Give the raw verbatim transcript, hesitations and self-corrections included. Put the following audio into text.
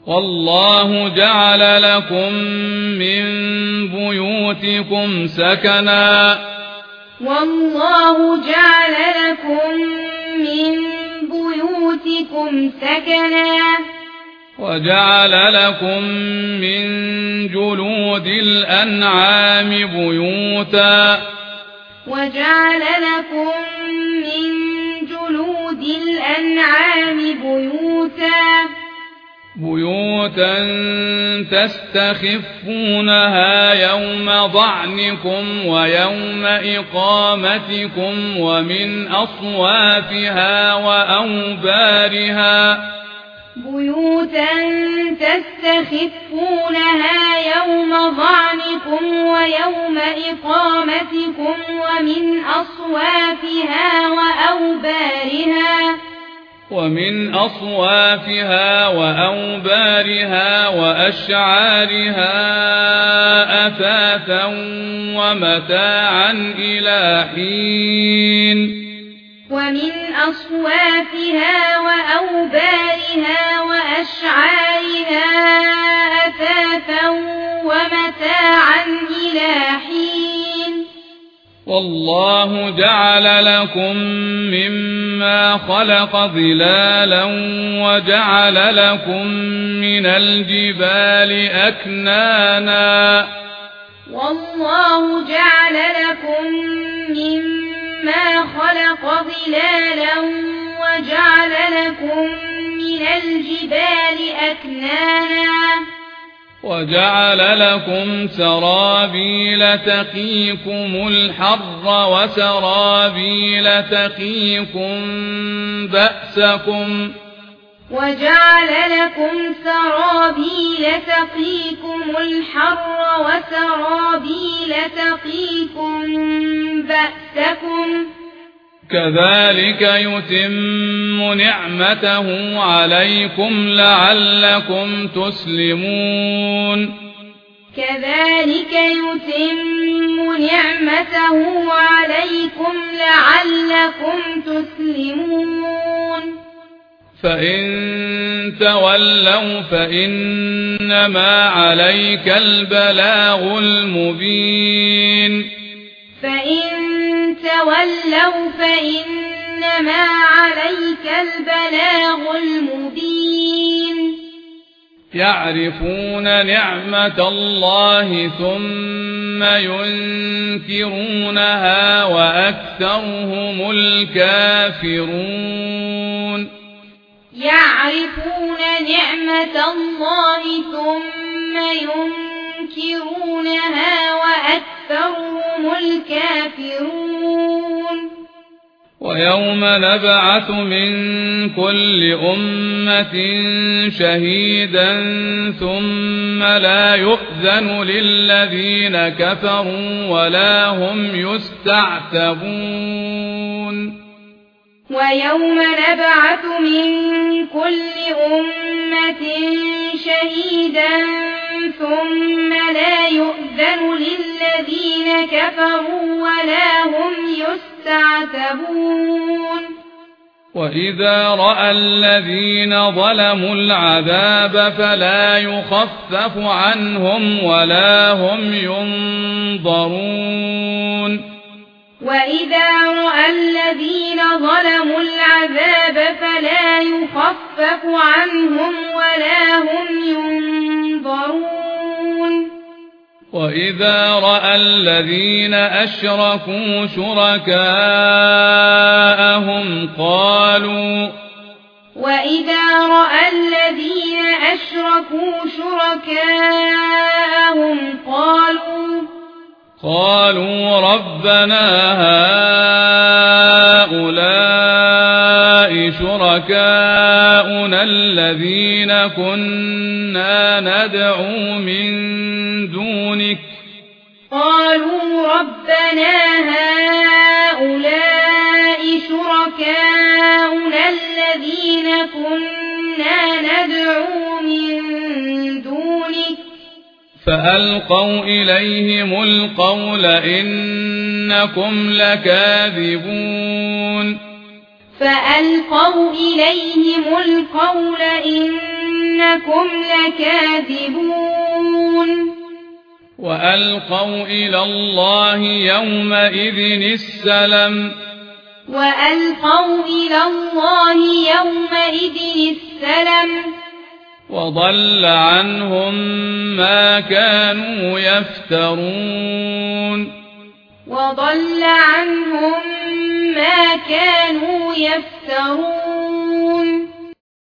والله جعل لكم من بيوتكم سكنا والله جعل لكم من بيوتكم سكنا وجعل لكم من جلود الأنعام بيوتا وجعل لكم من جلود الأنعام بيوتا بيوتا تستخفونها يوم ضعنكم ويوم إقامتكم ومن أصوافها وأوبارها بيوتا تستخفونها يوم ضعنكم ويوم إقامتكم ومن أصوافها وأوبارها ومن أصوافها وأوبارها وأشعارها أثاثا ومتاعا إلى حين ومن أصوافها وأوبارها وأشعارها أثاثا ومتاعا إلى حين والله جعل لكم مما خلق ظلالا وجعل لكم من الجبال أكنانا والله جعل لكم مما خلق ظلالا وجعل لكم من الجبال أكنانا وجعل لكم سرابيل تقيكم الحر وسرابيل تقيكم بأسكم وجعل لكم سرابيل تقيكم الحر وسرابيل تقيكم بأسكم كذلك يتم نعمته عليكم لعلكم تسلمون كذلك يتم نعمته عليكم لعلكم تسلمون فإن تولوا فإنما عليك البلاغ المبين فإن تولوا فإنما عليك البلاغ المبين يعرفون نعمة الله ثم ينكرونها وأكثرهم الكافرون يعرفون نعمة الله ثم ينكرونها وأكثرهم الكافرون ويوم نبعث من كل أمة شهيدا ثم لا يؤذن للذين كفروا ولا هم يستعتبون ويوم نبعث من كل أمة شهيدا ثم لا يؤذن للذين كفروا ولا هم يستعتبون وإذا رأى الذين ظلموا العذاب فلا يخفف عنهم ولا هم ينظرون وإذا رأى الذين ظلموا العذاب فلا يخفف عنهم ولا هم ينظرون وإذا رأى الذين أشركوا شركاءهم قالوا وإذا رأى الذين أشركوا شركاءهم قالوا قالوا ربنا هؤلاء شركاؤنا الذين كنا ندعو من دونك قالوا ربنا هؤلاء شركاؤنا الذين كنا ندعو من دونك فألقوا إليهم القول إنكم لكاذبون فألقوا إليهم القول إنكم إنكم لكاذبون وألقوا إلى الله يومئذ السلم وألقوا إلى الله يومئذ السلم وضل عنهم ما كانوا يفترون وضل عنهم ما كانوا يفترون